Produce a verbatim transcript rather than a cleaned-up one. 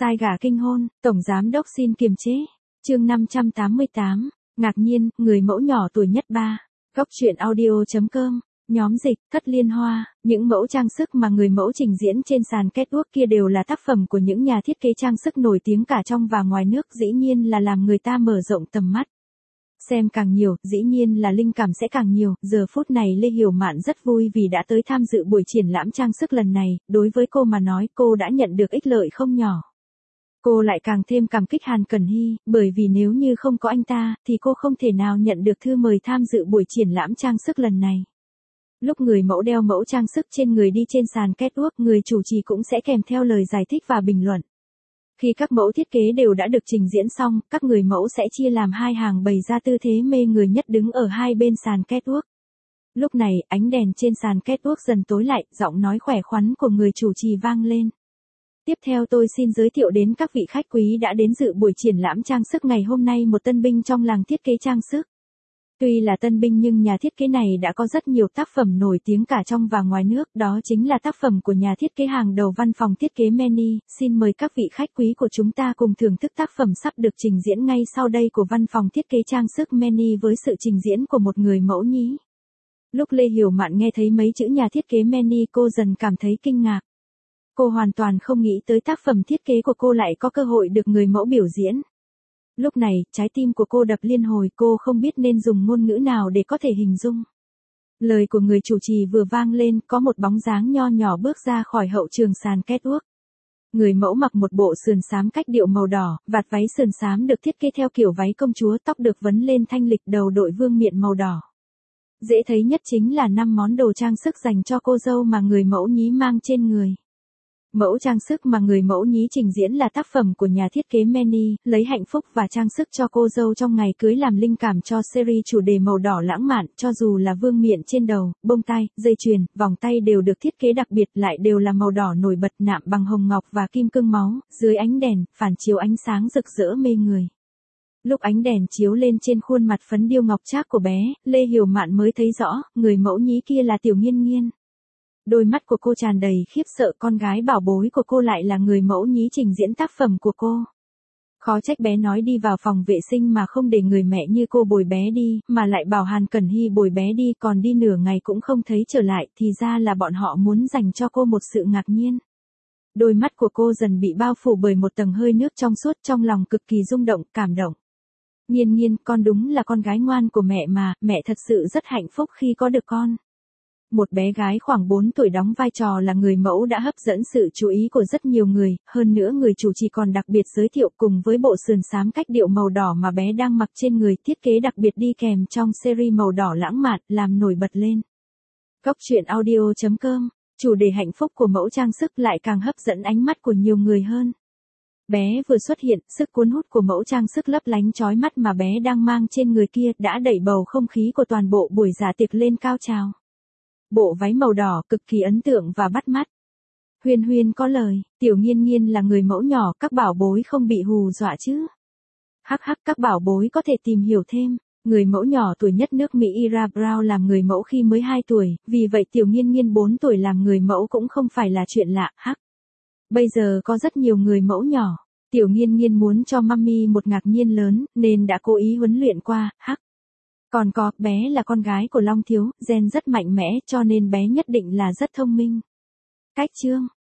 Sai gả kinh hôn, tổng giám đốc xin kiềm chế. Chương năm trăm tám mươi tám, ngạc nhiên, người mẫu nhỏ tuổi nhất ba. Góc truyện audio.com, nhóm dịch, Thất Liên Hoa, những mẫu trang sức mà người mẫu trình diễn trên sàn catwalk kia đều là tác phẩm của những nhà thiết kế trang sức nổi tiếng cả trong và ngoài nước, dĩ nhiên là làm người ta mở rộng tầm mắt. Xem càng nhiều, dĩ nhiên là linh cảm sẽ càng nhiều. Giờ phút này Lê Hiểu Mạn rất vui vì đã tới tham dự buổi triển lãm trang sức lần này, đối với cô mà nói cô đã nhận được ích lợi không nhỏ. Cô lại càng thêm cảm kích Hàn Cẩn Hy, bởi vì nếu như không có anh ta, thì cô không thể nào nhận được thư mời tham dự buổi triển lãm trang sức lần này. Lúc người mẫu đeo mẫu trang sức trên người đi trên sàn catwalk, người chủ trì cũng sẽ kèm theo lời giải thích và bình luận. Khi các mẫu thiết kế đều đã được trình diễn xong, các người mẫu sẽ chia làm hai hàng bày ra tư thế mê người nhất đứng ở hai bên sàn catwalk. Lúc này, ánh đèn trên sàn catwalk dần tối lại, giọng nói khỏe khoắn của người chủ trì vang lên. Tiếp theo tôi xin giới thiệu đến các vị khách quý đã đến dự buổi triển lãm trang sức ngày hôm nay, một tân binh trong làng thiết kế trang sức. Tuy là tân binh nhưng nhà thiết kế này đã có rất nhiều tác phẩm nổi tiếng cả trong và ngoài nước, đó chính là tác phẩm của nhà thiết kế hàng đầu văn phòng thiết kế Manny. Xin mời các vị khách quý của chúng ta cùng thưởng thức tác phẩm sắp được trình diễn ngay sau đây của văn phòng thiết kế trang sức Manny với sự trình diễn của một người mẫu nhí. Lúc Lê Hiểu Mạn nghe thấy mấy chữ nhà thiết kế Manny, cô dần cảm thấy kinh ngạc. Cô hoàn toàn không nghĩ tới tác phẩm thiết kế của cô lại có cơ hội được người mẫu biểu diễn. Lúc này, trái tim của cô đập liên hồi, cô không biết nên dùng ngôn ngữ nào để có thể hình dung. Lời của người chủ trì vừa vang lên, có một bóng dáng nho nhỏ bước ra khỏi hậu trường sàn catwalk. Người mẫu mặc một bộ sườn xám cách điệu màu đỏ, vạt váy sườn xám được thiết kế theo kiểu váy công chúa, tóc được vấn lên thanh lịch, đầu đội vương miện màu đỏ. Dễ thấy nhất chính là năm món đồ trang sức dành cho cô dâu mà người mẫu nhí mang trên người. Mẫu trang sức mà người mẫu nhí trình diễn là tác phẩm của nhà thiết kế Manny, lấy hạnh phúc và trang sức cho cô dâu trong ngày cưới làm linh cảm cho series chủ đề màu đỏ lãng mạn, cho dù là vương miện trên đầu, bông tai, dây chuyền, vòng tay đều được thiết kế đặc biệt, lại đều là màu đỏ nổi bật, nạm bằng hồng ngọc và kim cương máu, dưới ánh đèn, phản chiếu ánh sáng rực rỡ mê người. Lúc ánh đèn chiếu lên trên khuôn mặt phấn điêu ngọc trác của bé, Lê Hiểu Mạn mới thấy rõ, người mẫu nhí kia là Tiểu Nghiên Nghiên. Đôi mắt của cô tràn đầy khiếp sợ, con gái bảo bối của cô lại là người mẫu nhí trình diễn tác phẩm của cô. Khó trách bé nói đi vào phòng vệ sinh mà không để người mẹ như cô bồi bé đi, mà lại bảo Hàn Cẩn Hy bồi bé đi, còn đi nửa ngày cũng không thấy trở lại, thì ra là bọn họ muốn dành cho cô một sự ngạc nhiên. Đôi mắt của cô dần bị bao phủ bởi một tầng hơi nước trong suốt, trong lòng cực kỳ rung động, cảm động. Nghiên Nghiên, con đúng là con gái ngoan của mẹ mà, mẹ thật sự rất hạnh phúc khi có được con. Một bé gái khoảng bốn tuổi đóng vai trò là người mẫu đã hấp dẫn sự chú ý của rất nhiều người, hơn nữa người chủ trì còn đặc biệt giới thiệu cùng với bộ sườn xám cách điệu màu đỏ mà bé đang mặc trên người, thiết kế đặc biệt đi kèm trong series màu đỏ lãng mạn, làm nổi bật lên. Góc truyện audio.com, chủ đề hạnh phúc của mẫu trang sức lại càng hấp dẫn ánh mắt của nhiều người hơn. Bé vừa xuất hiện, sức cuốn hút của mẫu trang sức lấp lánh chói mắt mà bé đang mang trên người kia đã đẩy bầu không khí của toàn bộ buổi dạ tiệc lên cao trào. Bộ váy màu đỏ cực kỳ ấn tượng và bắt mắt. Huyên Huyên có lời, Tiểu Nghiên Nghiên là người mẫu nhỏ, các bảo bối không bị hù dọa chứ. Hắc hắc, các bảo bối có thể tìm hiểu thêm. Người mẫu nhỏ tuổi nhất nước Mỹ Ira Brown làm người mẫu khi mới hai tuổi, vì vậy Tiểu Nghiên Nghiên bốn tuổi làm người mẫu cũng không phải là chuyện lạ, hắc. Bây giờ có rất nhiều người mẫu nhỏ. Tiểu Nghiên Nghiên muốn cho mummy một ngạc nhiên lớn, nên đã cố ý huấn luyện qua, hắc. Còn có, bé là con gái của Long Thiếu, gen rất mạnh mẽ cho nên bé nhất định là rất thông minh. Cách chương,